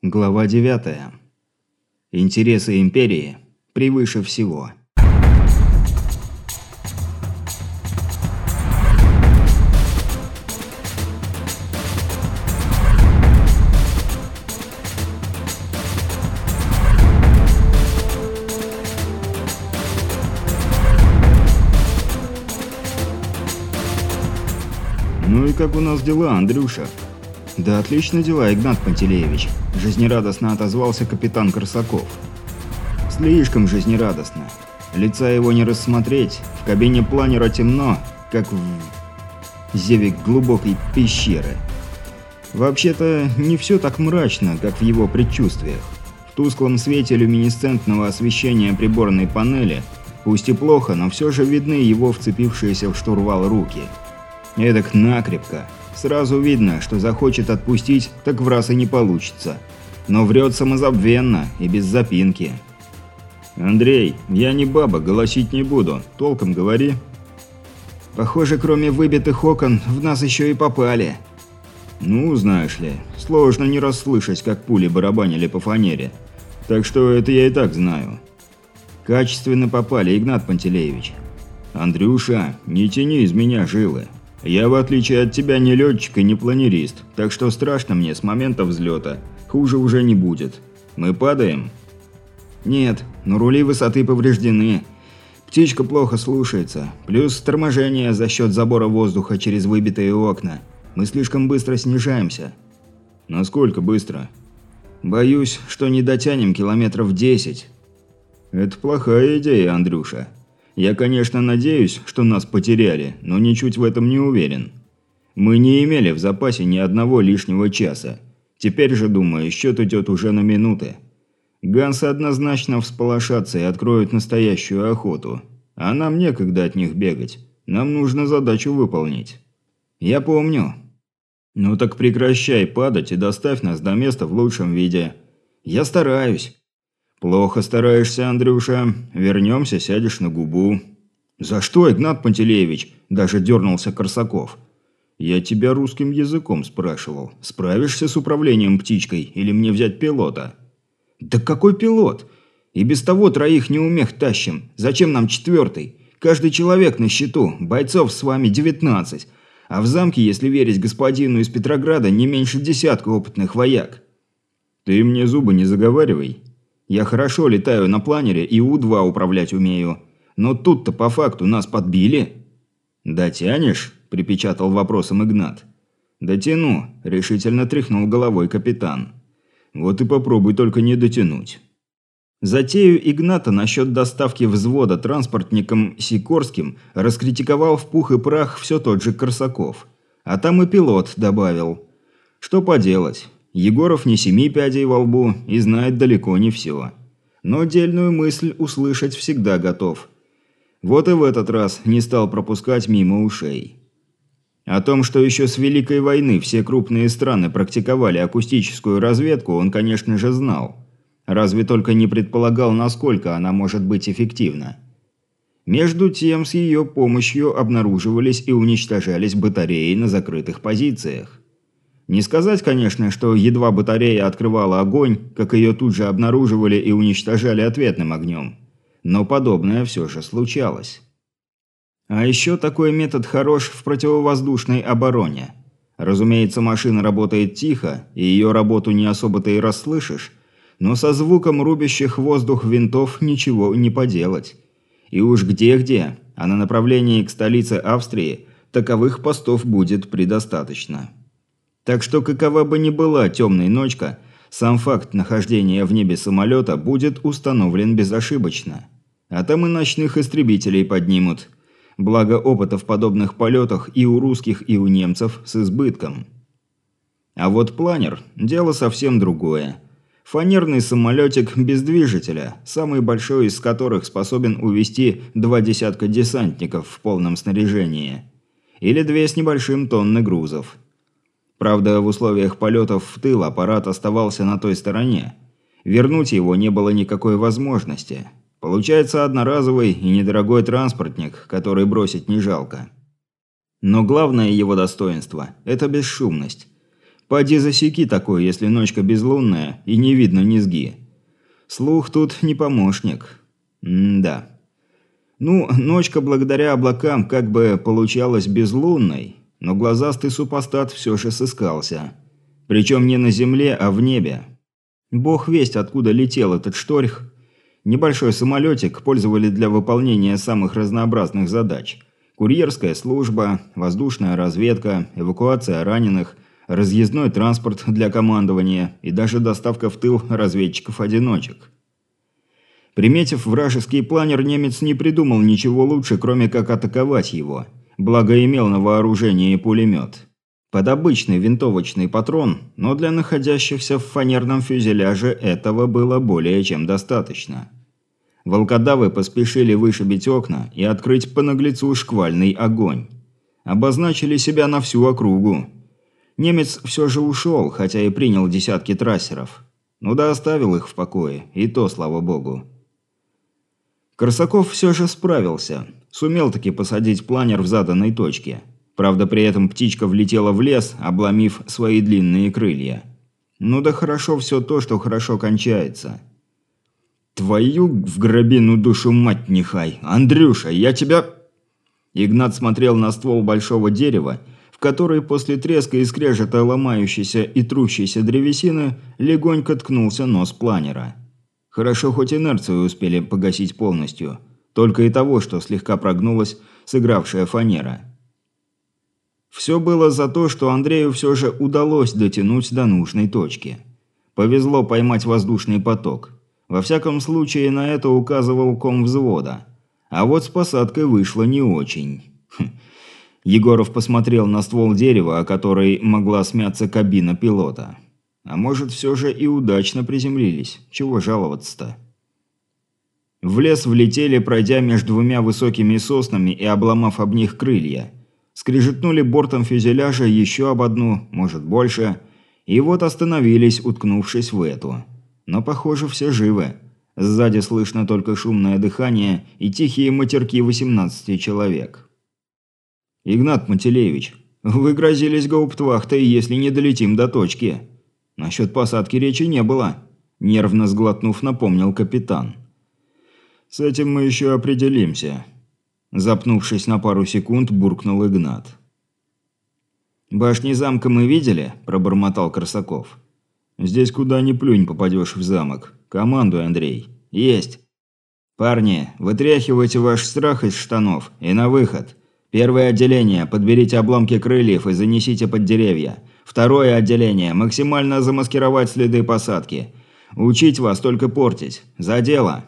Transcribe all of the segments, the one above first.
Глава 9. Интересы империи превыше всего. Ну и как у нас дела, Андрюша? Да отлично дела, Игнат Пантелеевич. Жизнерадостно отозвался капитан Корсаков. Слишком жизнерадостно. Лица его не рассмотреть. В кабине планера темно, как в зеве глубокой пещеры. Вообще-то не все так мрачно, как в его предчувствиях. В тусклом свете люминесцентного освещения приборной панели, пусть и плохо, но все же видны его вцепившиеся в штурвал руки. Эдак накрепко. Сразу видно, что захочет отпустить, так враз и не получится. Но врет самозабвенно и без запинки. «Андрей, я не баба, голосить не буду. Толком говори». «Похоже, кроме выбитых окон, в нас еще и попали». «Ну, знаешь ли, сложно не расслышать, как пули барабанили по фанере. Так что это я и так знаю». «Качественно попали, Игнат Пантелеевич». «Андрюша, не тяни из меня жилы. Я, в отличие от тебя, не летчик и не планерист, так что страшно мне с момента взлета. Хуже уже не будет. Мы падаем?» «Нет, но рули высоты повреждены. Птичка плохо слушается. Плюс торможение за счет забора воздуха через выбитые окна. Мы слишком быстро снижаемся». «Насколько быстро?» «Боюсь, что не дотянем километров 10. «Это плохая идея, Андрюша. Я, конечно, надеюсь, что нас потеряли, но ничуть в этом не уверен. Мы не имели в запасе ни одного лишнего часа. Теперь же, думаю, счет идет уже на минуты. Гансы однозначно всполошатся и откроют настоящую охоту. А нам некогда от них бегать. Нам нужно задачу выполнить». «Я помню». «Ну так прекращай падать и доставь нас до места в лучшем виде». «Я стараюсь». «Плохо стараешься, Андрюша. Вернемся, сядешь на губу». «За что, Игнат Пантелеевич?» – даже дернулся Корсаков. «Я тебя русским языком спрашивал. Справишься с управлением птичкой или мне взять пилота?» «Да какой пилот? И без того троих неумех тащим. Зачем нам четвертый? Каждый человек на счету. Бойцов с вами 19. А в замке, если верить господину из Петрограда, не меньше 10 опытных вояк». «Ты мне зубы не заговаривай». «Я хорошо летаю на планере и У-2 управлять умею. Но тут-то по факту нас подбили». «Дотянешь?» – припечатал вопросом Игнат. «Дотяну», – решительно тряхнул головой капитан. «Вот и попробуй только не дотянуть». Затею Игната насчет доставки взвода транспортником Сикорским раскритиковал в пух и прах все тот же Корсаков. А там и пилот добавил. Что поделать, Егоров не 7 пядей во лбу и знает далеко не все. Но дельную мысль услышать всегда готов. Вот и в этот раз не стал пропускать мимо ушей. О том, что еще с Великой войны все крупные страны практиковали акустическую разведку, он, конечно же, знал. Разве только не предполагал, насколько она может быть эффективна. Между тем, с ее помощью обнаруживались и уничтожались батареи на закрытых позициях. Не сказать, конечно, что едва батарея открывала огонь, как ее тут же обнаруживали и уничтожали ответным огнем. Но подобное все же случалось. А еще такой метод хорош в противовоздушной обороне. Разумеется, машина работает тихо, и ее работу не особо-то и расслышишь, но со звуком рубящих воздух винтов ничего не поделать. И уж где-где, а на направлении к столице Австрии таковых постов будет предостаточно. Так что какова бы ни была темная ночка, сам факт нахождения в небе самолета будет установлен безошибочно. А там и ночных истребителей поднимут. Благо опыта в подобных полетах и у русских, и у немцев с избытком. А вот планер – дело совсем другое. Фанерный самолетик без движителя, самый большой из которых способен увезти 2 десятка десантников в полном снаряжении. Или 2 с небольшим тонны грузов. Правда, в условиях полетов в тыл аппарат оставался на той стороне. Вернуть его не было никакой возможности. Получается одноразовый и недорогой транспортник, который бросить не жалко. Но главное его достоинство – это бесшумность. Поди засеки такое, если ночка безлунная и не видно низги. Слух тут не помощник. М-да. Ну, ночка благодаря облакам как бы получалась безлунной, но глазастый супостат все же сыскался. Причем не на земле, а в небе. Бог весть, откуда летел этот шторх. Небольшой самолетик пользовали для выполнения самых разнообразных задач. Курьерская служба, воздушная разведка, эвакуация раненых, разъездной транспорт для командования и даже доставка в тыл разведчиков-одиночек. Приметив вражеский планер, немец не придумал ничего лучше, кроме как атаковать его, благо имел на вооружении пулемет. Под обычный винтовочный патрон, но для находящихся в фанерном фюзеляже этого было более чем достаточно. Волкодавы поспешили вышибить окна и открыть по наглецу шквальный огонь. Обозначили себя на всю округу. Немец все же ушел, хотя и принял десятки трассеров. Ну да оставил их в покое, и то слава богу. Корсаков все же справился. Сумел таки посадить планер в заданной точке. Правда, при этом птичка влетела в лес, обломив свои длинные крылья. Ну да хорошо все то, что хорошо кончается. «Твою в гробину душу мать нехай! Андрюша, я тебя...» Игнат смотрел на ствол большого дерева, в который после треска и скрежета ломающейся и трущейся древесины легонько ткнулся нос планера. Хорошо, хоть инерцию успели погасить полностью. Только и того, что слегка прогнулась сыгравшая фанера. Все было за то, что Андрею все же удалось дотянуть до нужной точки. Повезло поймать воздушный поток. Во всяком случае, на это указывал ком взвода. А вот с посадкой вышло не очень. Егоров посмотрел на ствол дерева, о который могла смяться кабина пилота. А может, все же и удачно приземлились. Чего жаловаться-то? В лес влетели, пройдя между двумя высокими соснами и обломав об них крылья. Скрежетнули бортом фюзеляжа еще об одну, может больше, и вот остановились, уткнувшись в эту. Но, похоже, все живы. Сзади слышно только шумное дыхание и тихие матерки 18 человек. «Игнат Пантелеевич, вы грозились гауптвахтой, если не долетим до точки. Насчет посадки речи не было», – нервно сглотнув, напомнил капитан. «С этим мы еще определимся», – запнувшись на пару секунд, буркнул Игнат. «Башни замка мы видели?» – пробормотал Корсаков. «Здесь куда ни плюнь попадешь в замок. Командуй, Андрей». «Есть!» «Парни, вытряхивайте ваш страх из штанов и на выход. Первое отделение, подберите обломки крыльев и занесите под деревья. Второе отделение, максимально замаскировать следы посадки. Учить вас только портить. За дело!»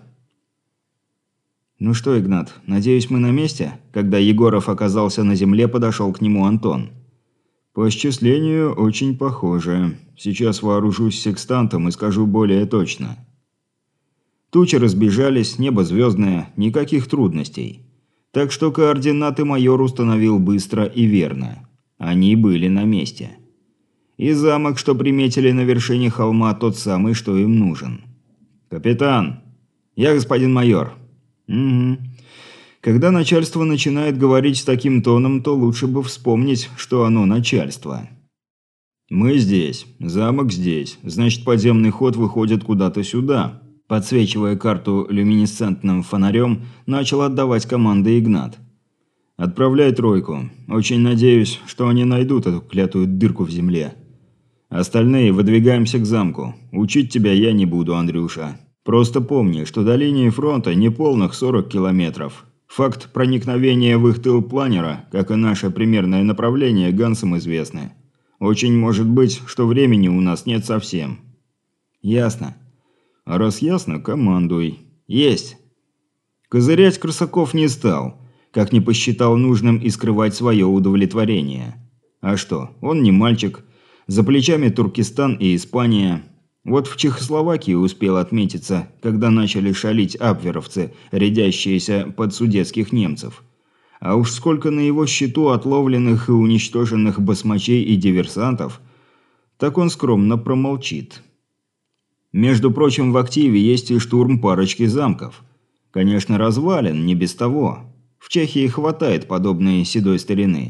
«Ну что, Игнат, надеюсь, мы на месте?» Когда Егоров оказался на земле, подошел к нему Антон. «По счислению, очень похоже. Сейчас вооружусь секстантом и скажу более точно». Тучи разбежались, небо звездное, никаких трудностей. Так что координаты майор установил быстро и верно. Они были на месте. И замок, что приметили на вершине холма, тот самый, что им нужен. «Капитан!» «Я, господин майор». «Угу. Когда начальство начинает говорить таким тоном, то лучше бы вспомнить, что оно начальство». «Мы здесь. Замок здесь. Значит, подземный ход выходит куда-то сюда». Подсвечивая карту люминесцентным фонарем, начал отдавать команды Игнат. «Отправляй тройку. Очень надеюсь, что они найдут эту клятую дырку в земле. Остальные выдвигаемся к замку. Учить тебя я не буду, Андрюша. Просто помни, что до линии фронта неполных 40 километров. Факт проникновения в их тыл планера, как и наше примерное направление, Гансам известны. Очень может быть, что времени у нас нет совсем». «Ясно». «А раз ясно, командуй». «Есть». Козырять Корсаков не стал, как не посчитал нужным и скрывать свое удовлетворение. А что, он не мальчик. За плечами Туркестан и Испания. Вот в Чехословакии успел отметиться, когда начали шалить абверовцы, рядящиеся под судетских немцев. А уж сколько на его счету отловленных и уничтоженных басмачей и диверсантов, так он скромно промолчит. Между прочим, в активе есть и штурм парочки замков. Конечно, развалин, не без того. В Чехии хватает подобной седой старины.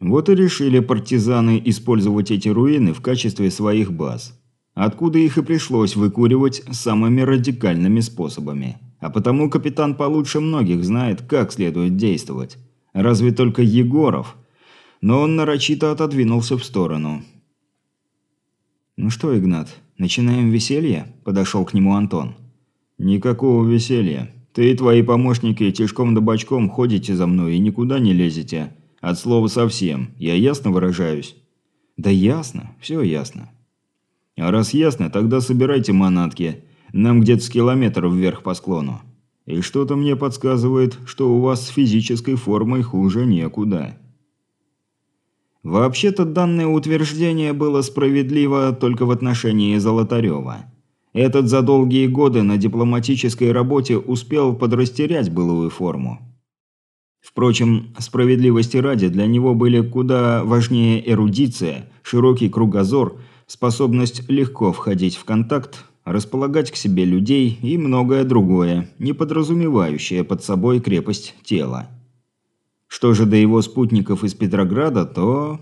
Вот и решили партизаны использовать эти руины в качестве своих баз. Откуда их и пришлось выкуривать самыми радикальными способами. А потому капитан получше многих знает, как следует действовать. Разве только Егоров. Но он нарочито отодвинулся в сторону. «Ну что, Игнат, начинаем веселье?» – подошел к нему Антон. «Никакого веселья. Ты и твои помощники тишком да бочком ходите за мной и никуда не лезете. От слова совсем. Я ясно выражаюсь?» «Да ясно. Все ясно». «А раз ясно, тогда собирайте манатки. Нам где-то с километра вверх по склону. И что-то мне подсказывает, что у вас с физической формой хуже некуда». Вообще-то данное утверждение было справедливо только в отношении Золотарева. Этот за долгие годы на дипломатической работе успел подрастерять былую форму. Впрочем, справедливости ради, для него были куда важнее эрудиция, широкий кругозор, способность легко входить в контакт, располагать к себе людей и многое другое, не подразумевающее под собой крепость тела. Что же до его спутников из Петрограда, то...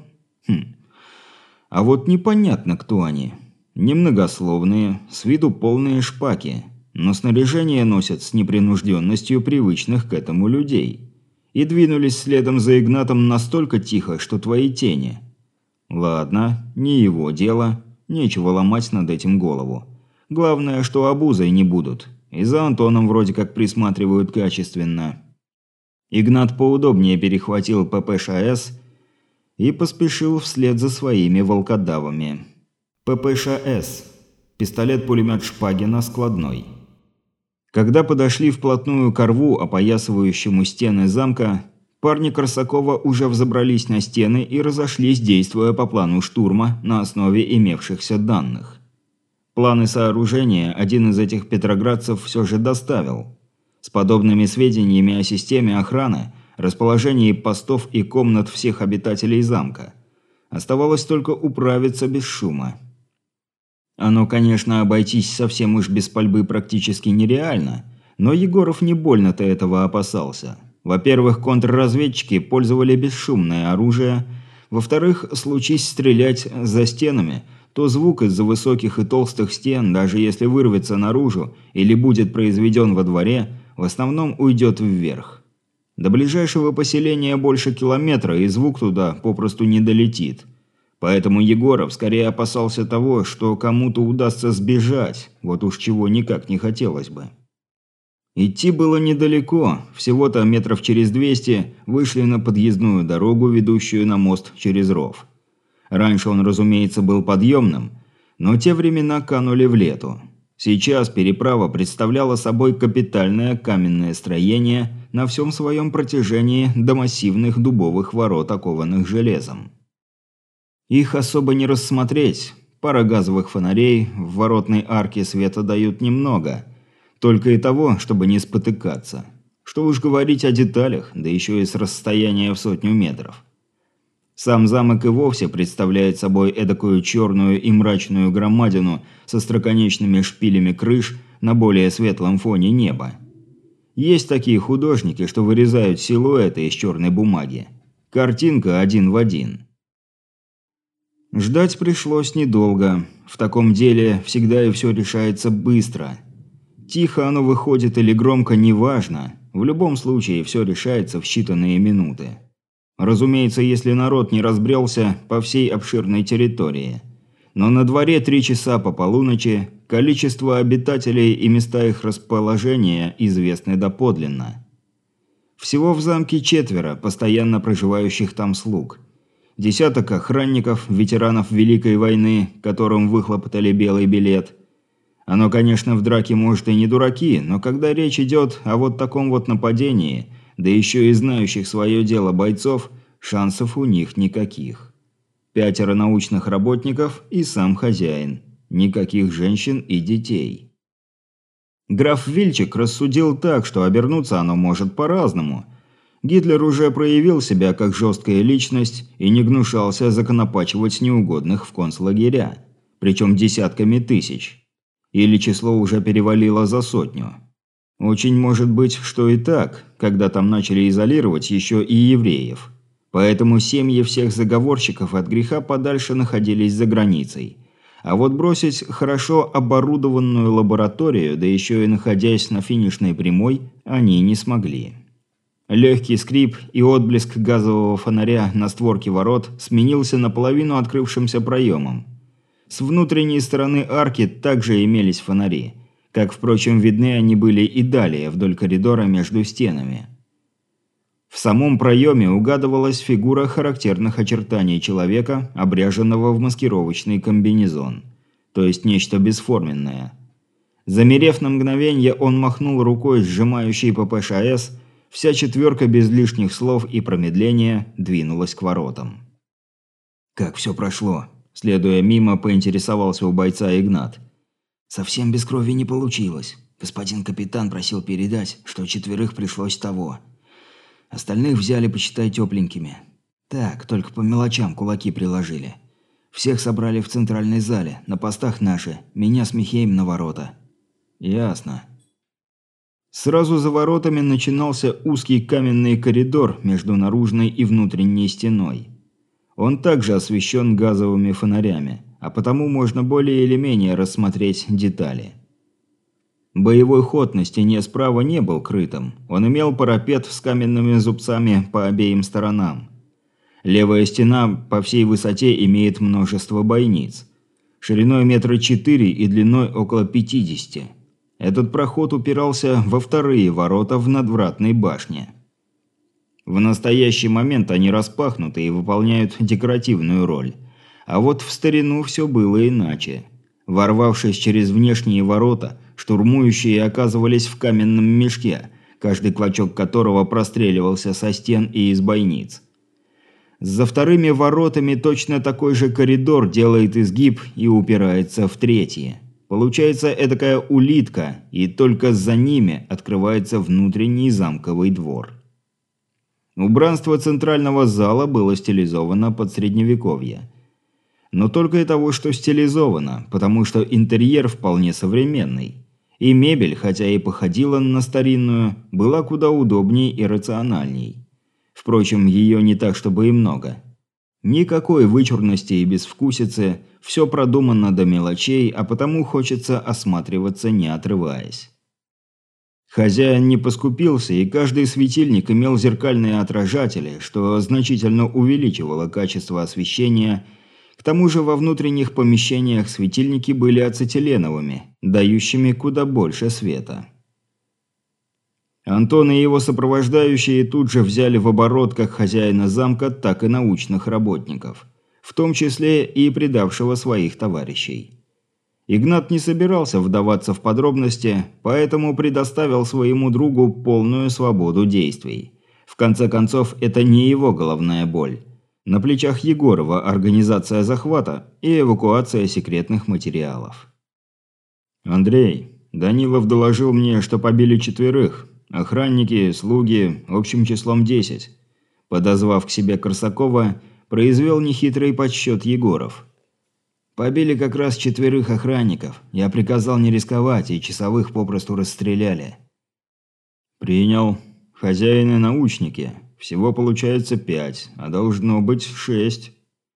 А вот непонятно, кто они. Немногословные, с виду полные шпаки, но снаряжение носят с непринужденностью привычных к этому людей. И двинулись следом за Игнатом настолько тихо, что твои тени. Ладно, не его дело, нечего ломать над этим голову. Главное, что обузой не будут, и за Антоном вроде как присматривают качественно. Игнат поудобнее перехватил ППШС и поспешил вслед за своими волкодавами. ППШС. Пистолет-пулемет Шпагина складной. Когда подошли вплотную к рву, опоясывающему стены замка, парни Корсакова уже взобрались на стены и разошлись, действуя по плану штурма на основе имевшихся данных. Планы сооружения один из этих петроградцев все же доставил. С подобными сведениями о системе охраны, расположении постов и комнат всех обитателей замка. Оставалось только управиться без шума. Оно, конечно, обойтись совсем уж без пальбы практически нереально, но Егоров не больно-то этого опасался. Во-первых, контрразведчики пользовали бесшумное оружие, во-вторых, случись стрелять за стенами, то звук из-за высоких и толстых стен, даже если вырвется наружу или будет произведен во дворе, в основном уйдет вверх. До ближайшего поселения больше километра, и звук туда попросту не долетит. Поэтому Егоров скорее опасался того, что кому-то удастся сбежать, вот уж чего никак не хотелось бы. Идти было недалеко, всего-то метров через 200 вышли на подъездную дорогу, ведущую на мост через ров. Раньше он, разумеется, был подъемным, но те времена канули в лету. Сейчас переправа представляла собой капитальное каменное строение на всем своем протяжении до массивных дубовых ворот, окованных железом. Их особо не рассмотреть, пара газовых фонарей в воротной арке света дают немного, только и того, чтобы не спотыкаться. Что уж говорить о деталях, да еще и с расстояния в 100 метров. Сам замок и вовсе представляет собой эдакую черную и мрачную громадину со остроконечными шпилями крыш на более светлом фоне неба. Есть такие художники, что вырезают силуэты из черной бумаги. Картинка один в один. Ждать пришлось недолго. В таком деле всегда и все решается быстро. Тихо оно выходит или громко, неважно. В любом случае все решается в считанные минуты. Разумеется, если народ не разбрелся по всей обширной территории. Но на дворе 3 часа по полуночи, количество обитателей и места их расположения известны доподлинно. Всего в замке 4 постоянно проживающих там слуг. Десяток охранников, ветеранов Великой войны, которым выхлопотали белый билет. Оно, конечно, в драке может и не дураки, но когда речь идет о вот таком вот нападении, да еще и знающих свое дело бойцов, шансов у них никаких. 5 научных работников и сам хозяин. Никаких женщин и детей. Граф Вильчик рассудил так, что обернуться оно может по-разному. Гитлер уже проявил себя как жесткая личность и не гнушался законопачивать неугодных в концлагеря, причем десятками тысяч. Или число уже перевалило за 100. Очень может быть, что и так, когда там начали изолировать еще и евреев. Поэтому семьи всех заговорщиков от греха подальше находились за границей. А вот бросить хорошо оборудованную лабораторию, да еще и находясь на финишной прямой, они не смогли. Легкий скрип и отблеск газового фонаря на створке ворот сменился наполовину открывшимся проемом. С внутренней стороны арки также имелись фонари. Как, впрочем, видны они были и далее, вдоль коридора между стенами. В самом проеме угадывалась фигура характерных очертаний человека, обряженного в маскировочный комбинезон. То есть нечто бесформенное. Замерев на мгновенье, он махнул рукой, сжимающей ППШС. Вся четверка без лишних слов и промедления двинулась к воротам. «Как все прошло?» – следуя мимо, поинтересовался у бойца Игнат. «Совсем без крови не получилось. Господин капитан просил передать, что 4 пришлось того. Остальных взяли, почитай, тепленькими. Так, только по мелочам кулаки приложили. Всех собрали в центральной зале, на постах наши, меня с Михеем на ворота». «Ясно». Сразу за воротами начинался узкий каменный коридор между наружной и внутренней стеной. Он также освещен газовыми фонарями, а потому можно более или менее рассмотреть детали. Боевой ход на стене справа не был крытым, он имел парапет с каменными зубцами по обеим сторонам. Левая стена по всей высоте имеет множество бойниц, шириной 4 метра и длиной около 50. Этот проход упирался во вторые ворота в надвратной башне. В настоящий момент они распахнуты и выполняют декоративную роль. А вот в старину все было иначе. Ворвавшись через внешние ворота, штурмующие оказывались в каменном мешке, каждый клочок которого простреливался со стен и из бойниц. За вторыми воротами точно такой же коридор делает изгиб и упирается в третьи. Получается эдакая улитка, и только за ними открывается внутренний замковый двор. Убранство центрального зала было стилизовано под средневековье. Но только и того, что стилизовано, потому что интерьер вполне современный. И мебель, хотя и походила на старинную, была куда удобнее и рациональней. Впрочем, ее не так, чтобы и много. Никакой вычурности и безвкусицы, все продумано до мелочей, а потому хочется осматриваться, не отрываясь. Хозяин не поскупился, и каждый светильник имел зеркальные отражатели, что значительно увеличивало качество освещения. К тому же во внутренних помещениях светильники были ацетиленовыми, дающими куда больше света. Антон и его сопровождающие тут же взяли в оборот как хозяина замка, так и научных работников, в том числе и предавшего своих товарищей. Игнат не собирался вдаваться в подробности, поэтому предоставил своему другу полную свободу действий. В конце концов, это не его головная боль. На плечах Егорова организация захвата и эвакуация секретных материалов. «Андрей, Данилов доложил мне, что побили 4. Охранники, слуги, общим числом 10. Подозвав к себе Корсакова, произвел нехитрый подсчет Егоров. «Побили как раз 4 охранников. Я приказал не рисковать, и часовых попросту расстреляли». «Принял. Хозяины научники. Всего получается 5, а должно быть 6.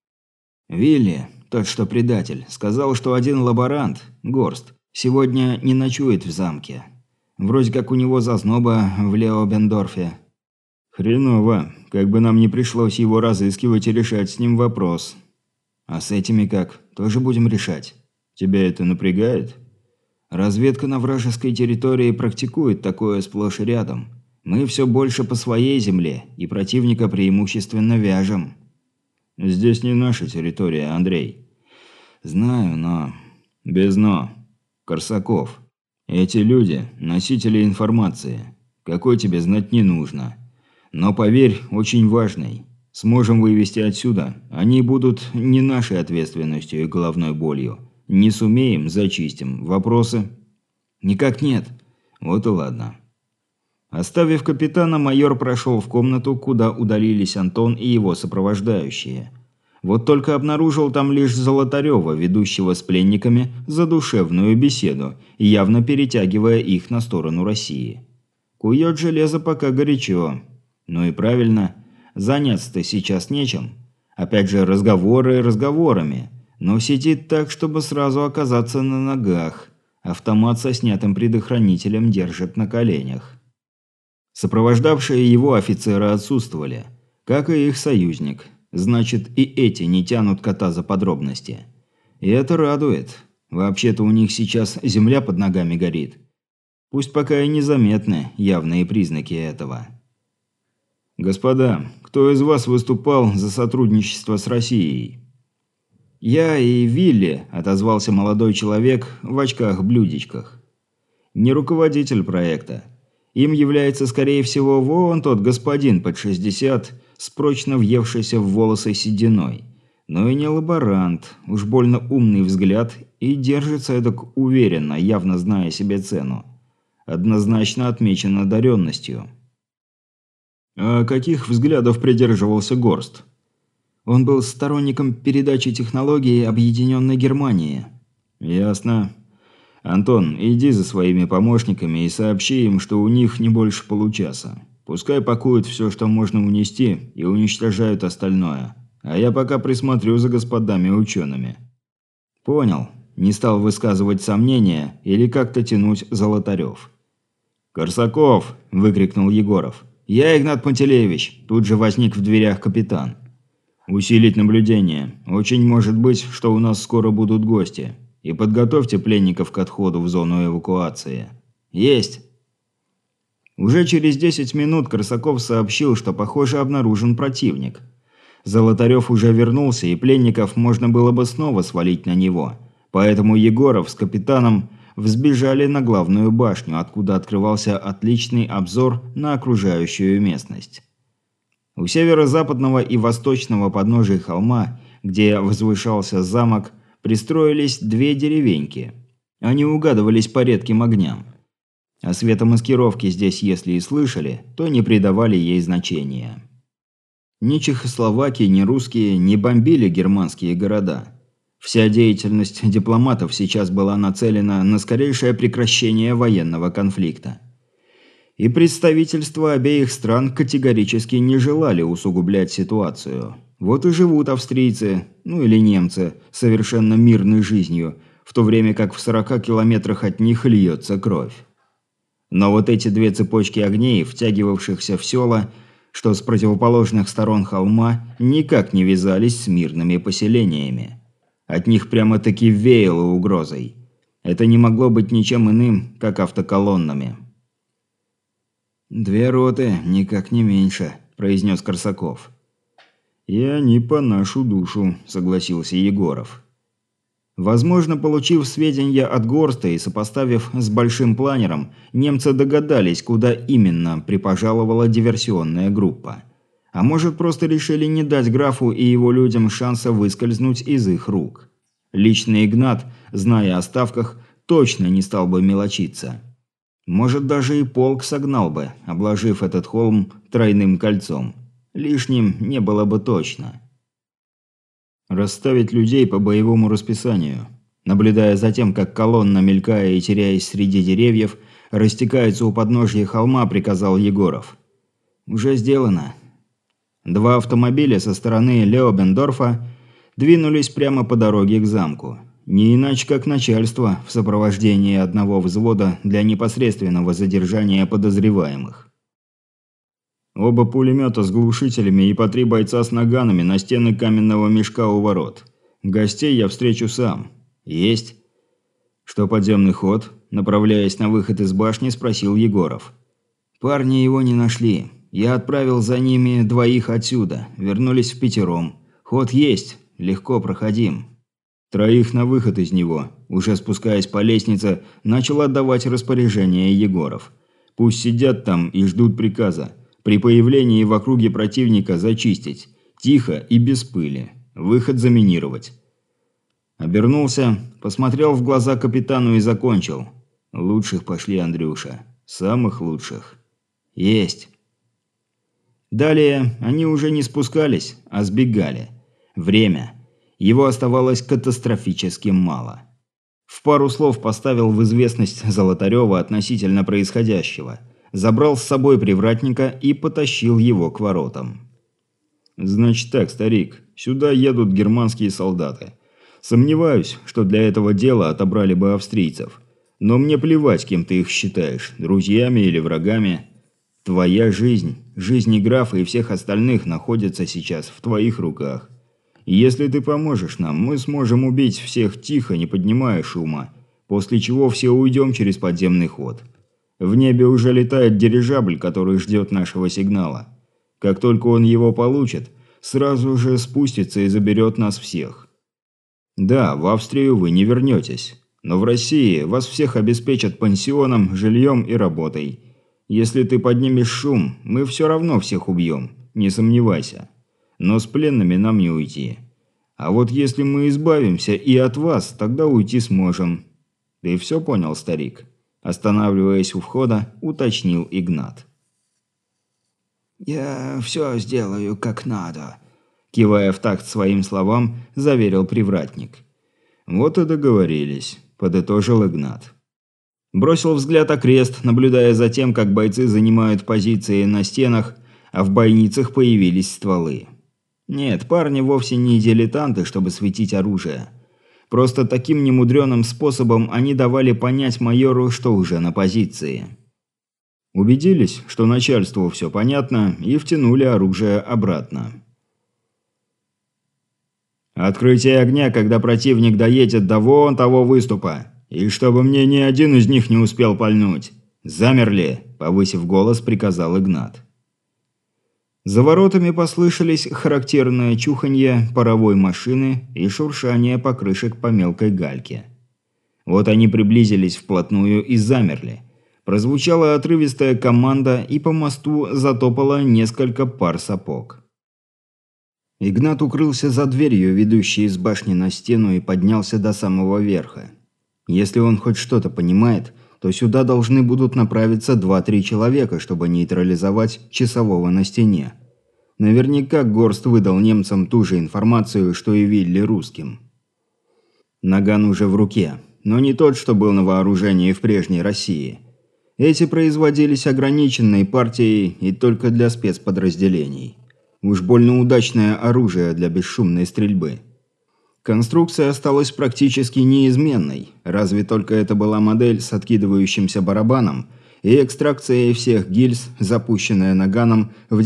Вилли, тот что предатель, сказал, что один лаборант, Горст, сегодня не ночует в замке. Вроде как у него зазноба в Леобендорфе». «Хреново. Как бы нам не пришлось его разыскивать и решать с ним вопрос». «А с этими как? Тоже будем решать?» «Тебя это напрягает?» «Разведка на вражеской территории практикует такое сплошь и рядом. Мы все больше по своей земле, и противника преимущественно вяжем». «Здесь не наша территория, Андрей». «Знаю, но...» «Без «но». Корсаков. Эти люди – носители информации. Какой тебе знать не нужно. Но поверь, очень важный. Сможем вывести отсюда, они будут не нашей ответственностью и головной болью. Не сумеем – зачистим. Вопросы?» «Никак нет». «Вот и ладно». Оставив капитана, майор прошел в комнату, куда удалились Антон и его сопровождающие. Вот только обнаружил там лишь Золотарева, ведущего с пленниками задушевную беседу, явно перетягивая их на сторону России. Кует железо пока горячо. Ну и правильно. Заняться-то сейчас нечем. Опять же, разговоры разговорами. Но сидит так, чтобы сразу оказаться на ногах. Автомат со снятым предохранителем держит на коленях. Сопровождавшие его офицеры отсутствовали, как и их союзник. Значит, и эти не тянут кота за подробности. И это радует. Вообще-то у них сейчас земля под ногами горит. Пусть пока и незаметны явные признаки этого. «Господа, кто из вас выступал за сотрудничество с Россией?» «Я и Вилли», – отозвался молодой человек в очках-блюдечках. «Не руководитель проекта. Им является, скорее всего, вон тот господин под 60 с прочно въевшейся в волосы сединой. Но и не лаборант, уж больно умный взгляд и держится эдак уверенно, явно зная себе цену. Однозначно отмечен одаренностью». «А каких взглядов придерживался Горст?» «Он был сторонником передачи технологии Объединенной Германии». «Ясно. Антон, иди за своими помощниками и сообщи им, что у них не больше получаса. Пускай пакуют все, что можно унести, и уничтожают остальное. А я пока присмотрю за господами учеными». «Понял». Не стал высказывать сомнения или как-то тянуть Золотарев. «Корсаков!» – выкрикнул Егоров. «Я Игнат Пантелеевич!» – тут же возник в дверях капитан. «Усилить наблюдение. Очень может быть, что у нас скоро будут гости. И подготовьте пленников к отходу в зону эвакуации». «Есть!» Уже через 10 минут Корсаков сообщил, что, похоже, обнаружен противник. Золотарев уже вернулся, и пленников можно было бы снова свалить на него. Поэтому Егоров с капитаном взбежали на главную башню, откуда открывался отличный обзор на окружающую местность. У северо-западного и восточного подножия холма, где возвышался замок, пристроились две деревеньки. Они угадывались по редким огням. О светомаскировке здесь, если и слышали, то не придавали ей значения. Ни чехословаки, ни русские не бомбили германские города. Вся деятельность дипломатов сейчас была нацелена на скорейшее прекращение военного конфликта. И представительства обеих стран категорически не желали усугублять ситуацию. Вот и живут австрийцы, ну или немцы, совершенно мирной жизнью, в то время как в 40 километрах от них льется кровь. Но вот эти две цепочки огней, втягивавшихся в села, что с противоположных сторон холма, никак не вязались с мирными поселениями. От них прямо-таки веяло угрозой. Это не могло быть ничем иным, как автоколоннами. «2 роты, никак не меньше», – произнес Корсаков. «И они по нашу душу», – согласился Егоров. Возможно, получив сведения от Горста и сопоставив с большим планером, немцы догадались, куда именно припожаловала диверсионная группа. А может, просто решили не дать графу и его людям шанса выскользнуть из их рук. Лично Игнат, зная о ставках, точно не стал бы мелочиться. Может, даже и полк согнал бы, обложив этот холм тройным кольцом. Лишним не было бы точно. Расставить людей по боевому расписанию. Наблюдая за тем, как колонна, мелькая и теряясь среди деревьев, растекается у подножья холма, приказал Егоров. Уже сделано. 2 автомобиля со стороны Леобендорфа двинулись прямо по дороге к замку. Не иначе как начальство в сопровождении одного взвода для непосредственного задержания подозреваемых. Оба пулемета с глушителями и по 3 бойца с наганами на стены каменного мешка у ворот. Гостей я встречу сам. Есть. Что подземный ход? Направляясь на выход из башни, спросил Егоров. Парни его не нашли. Я отправил за ними 2 отсюда. Вернулись впятером. Ход есть. Легко проходим. 3 на выход из него. Уже спускаясь по лестнице, начал отдавать распоряжение Егоров. Пусть сидят там и ждут приказа. При появлении в округе противника зачистить. Тихо и без пыли. Выход заминировать. Обернулся, посмотрел в глаза капитану и закончил. Лучших пошли, Андрюша. Самых лучших. Есть. Далее они уже не спускались, а сбегали. Время. Его оставалось катастрофически мало. В пару слов поставил в известность Золотарева относительно происходящего. Забрал с собой привратника и потащил его к воротам. «Значит так, старик, сюда едут германские солдаты. Сомневаюсь, что для этого дела отобрали бы австрийцев. Но мне плевать, кем ты их считаешь, друзьями или врагами. Твоя жизнь, жизнь графа и всех остальных находится сейчас в твоих руках. И если ты поможешь нам, мы сможем убить всех тихо, не поднимая шума, после чего все уйдем через подземный ход. В небе уже летает дирижабль, который ждет нашего сигнала. Как только он его получит, сразу же спустится и заберет нас всех. Да, в Австрию вы не вернетесь, но в России вас всех обеспечат пансионом, жильем и работой. Если ты поднимешь шум, мы все равно всех убьем, не сомневайся. Но с пленными нам не уйти. А вот если мы избавимся и от вас, тогда уйти сможем. Ты все понял, старик?» Останавливаясь у входа, уточнил Игнат. «Я все сделаю как надо», – кивая в такт своим словам, заверил привратник. «Вот и договорились», – подытожил Игнат. Бросил взгляд окрест, наблюдая за тем, как бойцы занимают позиции на стенах, а в бойницах появились стволы. Нет, парни вовсе не дилетанты, чтобы светить оружие. Просто таким немудреным способом они давали понять майору, что уже на позиции. Убедились, что начальству все понятно, и втянули оружие обратно. «Открытие огня, когда противник доедет до вон того выступа, и чтобы мне ни один из них не успел пальнуть. Замерли!» – повысив голос, приказал Игнат. За воротами послышались характерное чуханье паровой машины и шуршание покрышек по мелкой гальке. Вот они приблизились вплотную и замерли. Прозвучала отрывистая команда, и по мосту затопало несколько пар сапог. Игнат укрылся за дверью, ведущей из башни на стену, и поднялся до самого верха. Если он хоть что-то понимает, то сюда должны будут направиться 2-3 человека, чтобы нейтрализовать часового на стене. Наверняка Горст выдал немцам ту же информацию, что и Вилли русским. Наган уже в руке, но не тот, что был на вооружении в прежней России. Эти производились ограниченной партией и только для спецподразделений. Уж больно удачное оружие для бесшумной стрельбы. Конструкция осталась практически неизменной, разве только это была модель с откидывающимся барабаном и экстракцией всех гильз, запущенная Наганом в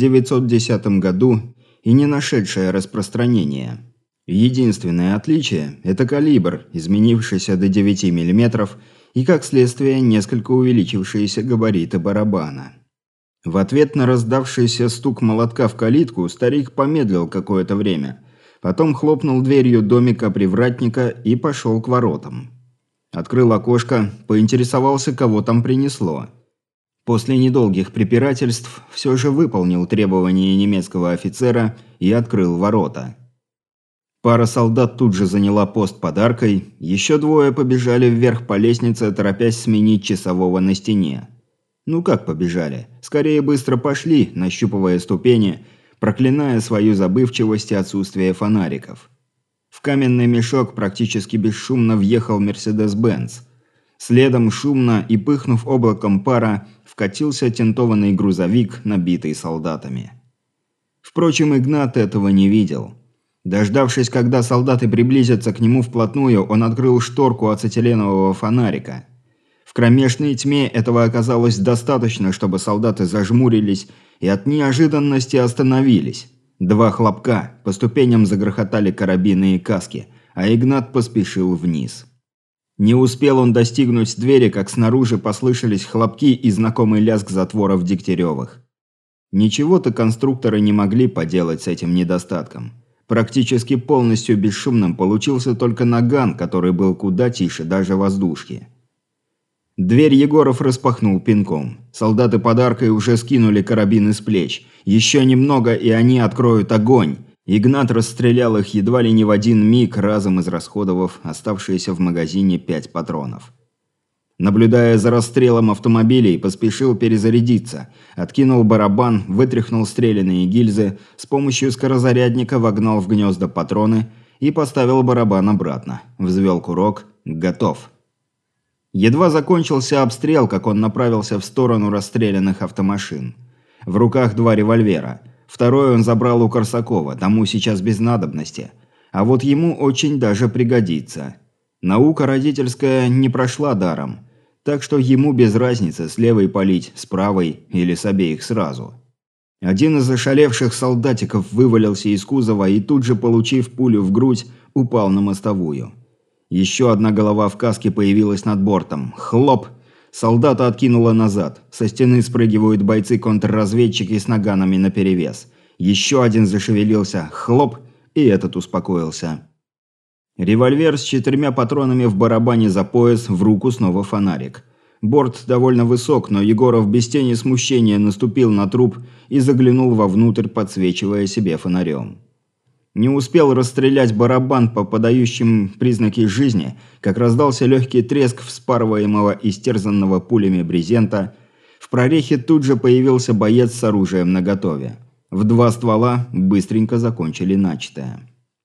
910 году и не нашедшая распространения. Единственное отличие – это калибр, изменившийся до 9 мм, и, как следствие, несколько увеличившиеся габариты барабана. В ответ на раздавшийся стук молотка в калитку старик помедлил какое-то время – потом хлопнул дверью домика привратника и пошел к воротам. Открыл окошко, поинтересовался, кого там принесло. После недолгих препирательств все же выполнил требования немецкого офицера и открыл ворота. Пара солдат тут же заняла пост под аркой, еще 2 побежали вверх по лестнице, торопясь сменить часового на стене. Ну как побежали? Скорее быстро пошли, нащупывая ступени, проклиная свою забывчивость и отсутствие фонариков. В каменный мешок практически бесшумно въехал Мерседес-Бенц. Следом шумно и пыхнув облаком пара, вкатился тентованный грузовик, набитый солдатами. Впрочем, Игнат этого не видел. Дождавшись, когда солдаты приблизятся к нему вплотную, он открыл шторку ацетиленового фонарика. В кромешной тьме этого оказалось достаточно, чтобы солдаты зажмурились и от неожиданности остановились. 2 хлопка, по ступеням загрохотали карабины и каски, а Игнат поспешил вниз. Не успел он достигнуть двери, как снаружи послышались хлопки и знакомый лязг затворов Дегтяревых. Ничего-то конструкторы не могли поделать с этим недостатком. Практически полностью бесшумным получился только Наган, который был куда тише даже воздушки. Дверь Егоров распахнул пинком. Солдаты под аркой уже скинули карабины с плеч. Еще немного, и они откроют огонь. Игнат расстрелял их едва ли не в один миг, разом израсходовав оставшиеся в магазине 5 патронов. Наблюдая за расстрелом автомобилей, поспешил перезарядиться. Откинул барабан, вытряхнул стреляные гильзы, с помощью скорозарядника вогнал в гнезда патроны и поставил барабан обратно. Взвел курок. Готов. Едва закончился обстрел, как он направился в сторону расстрелянных автомашин. В руках 2 револьвера. Второй он забрал у Корсакова, тому сейчас без надобности. А вот ему очень даже пригодится. Наука родительская не прошла даром, так что ему без разницы с левой палить, с правой или с обеих сразу. Один из ошалевших солдатиков вывалился из кузова и тут же, получив пулю в грудь, упал на мостовую. Еще одна голова в каске появилась над бортом. Хлоп! Солдата откинуло назад. Со стены спрыгивают бойцы-контрразведчики с наганами наперевес. Еще один зашевелился. Хлоп! И этот успокоился. Револьвер с 4 патронами в барабане за пояс, в руку снова фонарик. Борт довольно высок, но Егоров без тени смущения наступил на труп и заглянул вовнутрь, подсвечивая себе фонарем. Не успел расстрелять барабан по подающим признаки жизни, как раздался легкий треск вспарываемого истерзанного пулями брезента. В прорехе тут же появился боец с оружием наготове. В 2 ствола быстренько закончили начатое.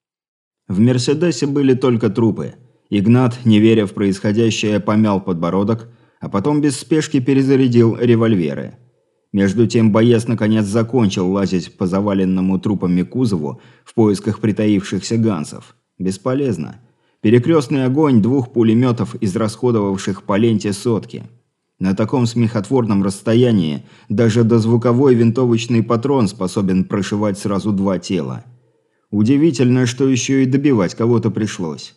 В «Мерседесе» были только трупы. Игнат, не веря в происходящее, помял подбородок, а потом без спешки перезарядил револьверы. Между тем боец наконец закончил лазить по заваленному трупами кузову в поисках притаившихся гансов. Бесполезно. Перекрестный огонь 2 пулеметов, израсходовавших по ленте сотки. На таком смехотворном расстоянии даже дозвуковой винтовочный патрон способен прошивать сразу 2 тела. Удивительно, что еще и добивать кого-то пришлось.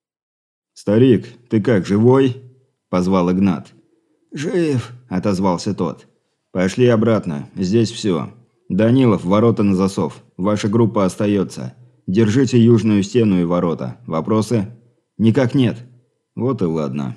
«Старик, ты как, живой?» – позвал Игнат. «Жив», – отозвался тот. «Пошли обратно. Здесь все. Данилов, ворота на засов. Ваша группа остается. Держите южную стену и ворота. Вопросы?» «Никак нет». «Вот и ладно».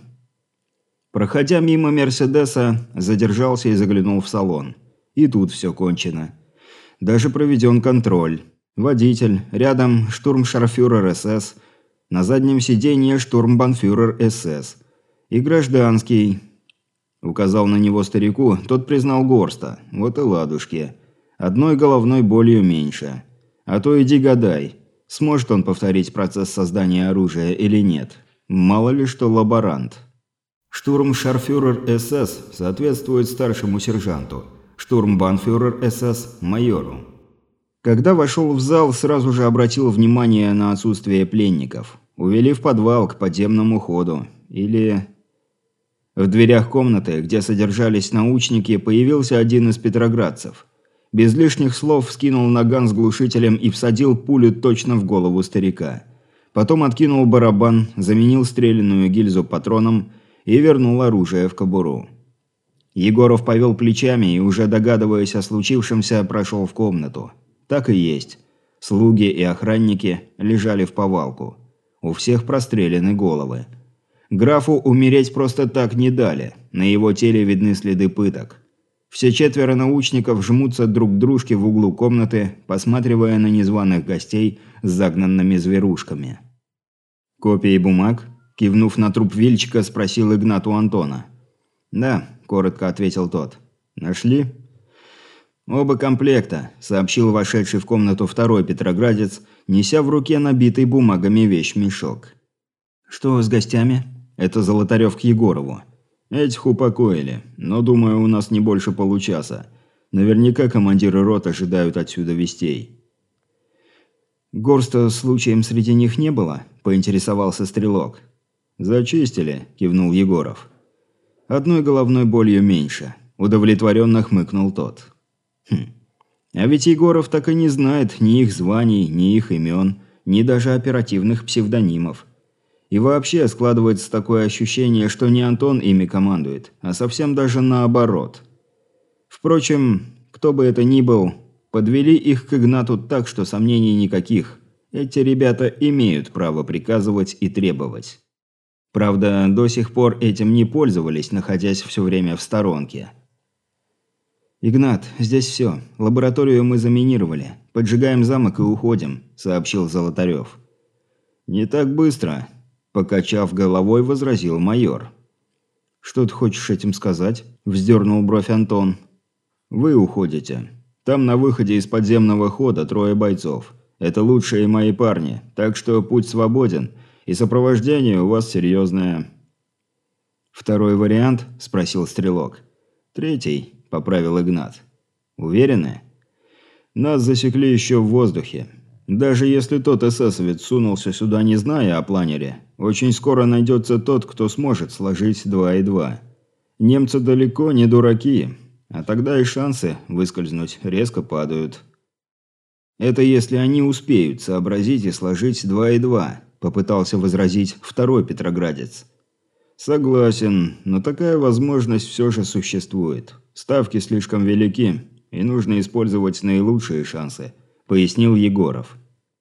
Проходя мимо «Мерседеса», задержался и заглянул в салон. И тут все кончено. Даже проведен контроль. Водитель, рядом штурмшарфюрер СС, на заднем сиденье штурмбанфюрер СС. И гражданский. Указал на него старику, тот признал Горста. Вот и ладушки. Одной головной болью меньше. А то иди гадай, сможет он повторить процесс создания оружия или нет. Мало ли что лаборант. Штурмшарфюрер СС соответствует старшему сержанту. Штурмбанфюрер СС – майору. Когда вошел в зал, сразу же обратил внимание на отсутствие пленников. Увели в подвал к подземному ходу. Или... В дверях комнаты, где содержались научники, появился один из петроградцев. Без лишних слов вскинул наган с глушителем и всадил пулю точно в голову старика. Потом откинул барабан, заменил стрелянную гильзу патроном и вернул оружие в кобуру. Егоров повел плечами и, уже догадываясь о случившемся, прошел в комнату. Так и есть. Слуги и охранники лежали в повалку. У всех прострелены головы. Графу умереть просто так не дали. На его теле видны следы пыток. Все 4 научников жмутся друг к дружке в углу комнаты, посматривая на незваных гостей с загнанными зверушками. «Копии бумаг?» – кивнув на труп Вильчика, спросил Игнат у Антона. «Да», – коротко ответил тот. «Нашли?» «Оба комплекта», – сообщил вошедший в комнату второй петроградец, неся в руке набитый бумагами вещмешок. «Что с гостями?» Это Золотарев к Егорову. «Этих упокоили, но, думаю, у нас не больше получаса. Наверняка командиры рот ожидают отсюда вестей». «Горста случаем среди них не было?» – поинтересовался Стрелок. «Зачистили», – кивнул Егоров. «Одной головной болью меньше», – удовлетворенно хмыкнул тот. А ведь Егоров так и не знает ни их званий, ни их имен, ни даже оперативных псевдонимов. И вообще складывается такое ощущение, что не Антон ими командует, а совсем даже наоборот. Впрочем, кто бы это ни был, подвели их к Игнату так, что сомнений никаких. Эти ребята имеют право приказывать и требовать. Правда, до сих пор этим не пользовались, находясь все время в сторонке. «Игнат, здесь все. Лабораторию мы заминировали. Поджигаем замок и уходим», – сообщил Золотарев. «Не так быстро», – покачав головой, возразил майор. «Что ты хочешь этим сказать?» – вздернул бровь Антон. «Вы уходите. Там на выходе из подземного хода 3 бойцов. Это лучшие мои парни, так что путь свободен, и сопровождение у вас серьезное». «Второй вариант?» – спросил Стрелок. «Третий», – поправил Игнат. «Уверены?» Нас засекли еще в воздухе. Даже если тот эсэсовец сунулся сюда, не зная о планере, очень скоро найдется тот, кто сможет сложить 2 и 2. Немцы далеко не дураки, а тогда и шансы выскользнуть резко падают. Это если они успеют сообразить и сложить 2 и 2, попытался возразить второй петроградец. Согласен, но такая возможность все же существует. Ставки слишком велики, и нужно использовать наилучшие шансы, пояснил Егоров.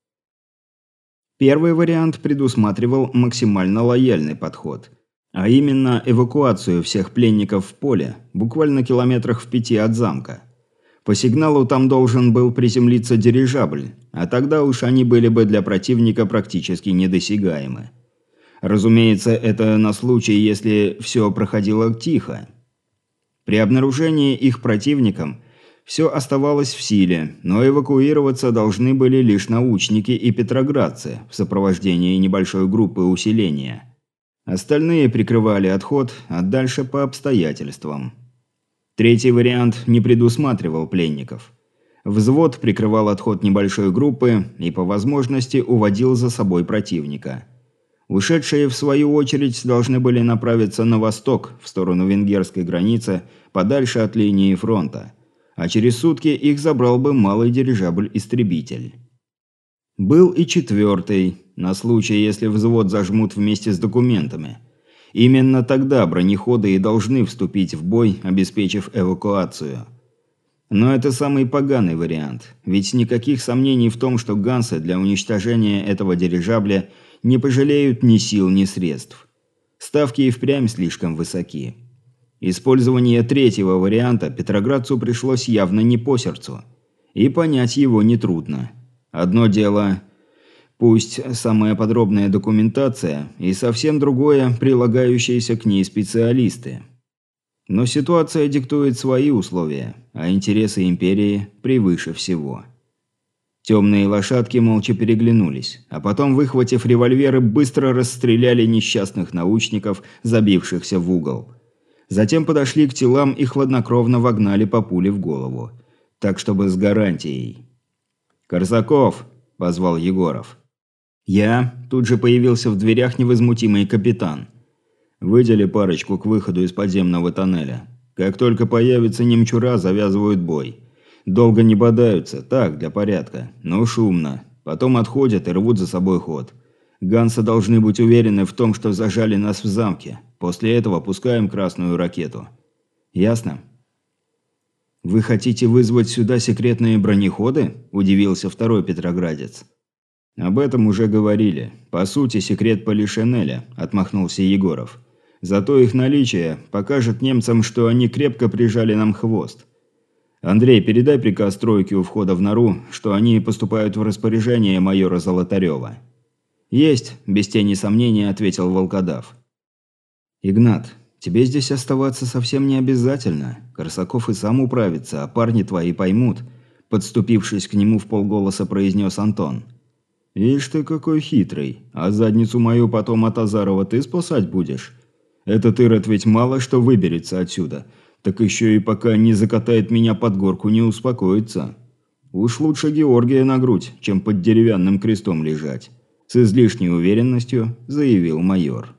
Первый вариант предусматривал максимально лояльный подход, а именно эвакуацию всех пленников в поле, буквально километрах в 5 от замка. По сигналу там должен был приземлиться дирижабль, а тогда уж они были бы для противника практически недосягаемы. Разумеется, это на случай, если все проходило тихо. При обнаружении их противником все оставалось в силе, но эвакуироваться должны были лишь научники и петроградцы в сопровождении небольшой группы усиления. Остальные прикрывали отход, а дальше по обстоятельствам. Третий вариант не предусматривал пленников. Взвод прикрывал отход небольшой группы и по возможности уводил за собой противника. Ушедшие, в свою очередь, должны были направиться на восток, в сторону венгерской границы, подальше от линии фронта. А через сутки их забрал бы малый дирижабль-истребитель. Был и четвертый, на случай, если взвод зажмут вместе с документами. Именно тогда бронеходы и должны вступить в бой, обеспечив эвакуацию. Но это самый поганый вариант, ведь никаких сомнений в том, что гансы для уничтожения этого дирижабля не пожалеют ни сил, ни средств. Ставки и впрямь слишком высоки. Использование третьего варианта петроградцу пришлось явно не по сердцу. И понять его нетрудно. Одно дело, пусть самая подробная документация, и совсем другое – прилагающиеся к ней специалисты. Но ситуация диктует свои условия, а интересы империи превыше всего. Темные лошадки молча переглянулись, а потом, выхватив револьверы, быстро расстреляли несчастных научников, забившихся в угол. Затем подошли к телам и хладнокровно вогнали по пуле в голову. Так, чтобы с гарантией. «Корсаков!» – позвал Егоров. «Я?» – тут же появился в дверях невозмутимый капитан. «Выдели парочку к выходу из подземного тоннеля. Как только появится немчура, завязывают бой. Долго не бодаются, так, для порядка, но шумно. Потом отходят и рвут за собой ход. Гансы должны быть уверены в том, что зажали нас в замке. После этого пускаем красную ракету. Ясно?» «Вы хотите вызвать сюда секретные бронеходы?» – удивился второй петроградец. «Об этом уже говорили. По сути, секрет Полишинеля», – отмахнулся Егоров. «Зато их наличие покажет немцам, что они крепко прижали нам хвост. Андрей, передай приказ тройке у входа в нору, что они поступают в распоряжение майора Золотарева». «Есть», – без тени сомнения ответил волкодав. «Игнат, тебе здесь оставаться совсем не обязательно. Корсаков и сам управится, а парни твои поймут», – подступившись к нему вполголоса произнес Антон. «Ишь ты какой хитрый, а задницу мою потом от Азарова ты спасать будешь? Этот ирод ведь мало что выберется отсюда, так еще и пока не закатает меня под горку, не успокоится. Уж лучше Георгия на грудь, чем под деревянным крестом лежать», – с излишней уверенностью заявил майор.